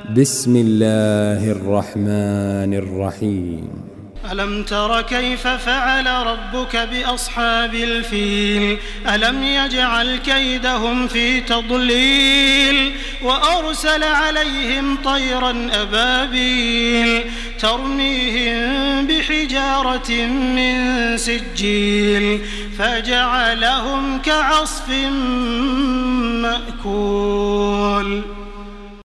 بسم الله الرحمن الرحيم. ألم تر كيف فعل ربك بأصحاب الفيل ألم يجعل كيدهم في تضليل وأرسل عليهم طيرا أبابيل ترميهم بحجارة من سجيل فجعلهم كعصف مأكول.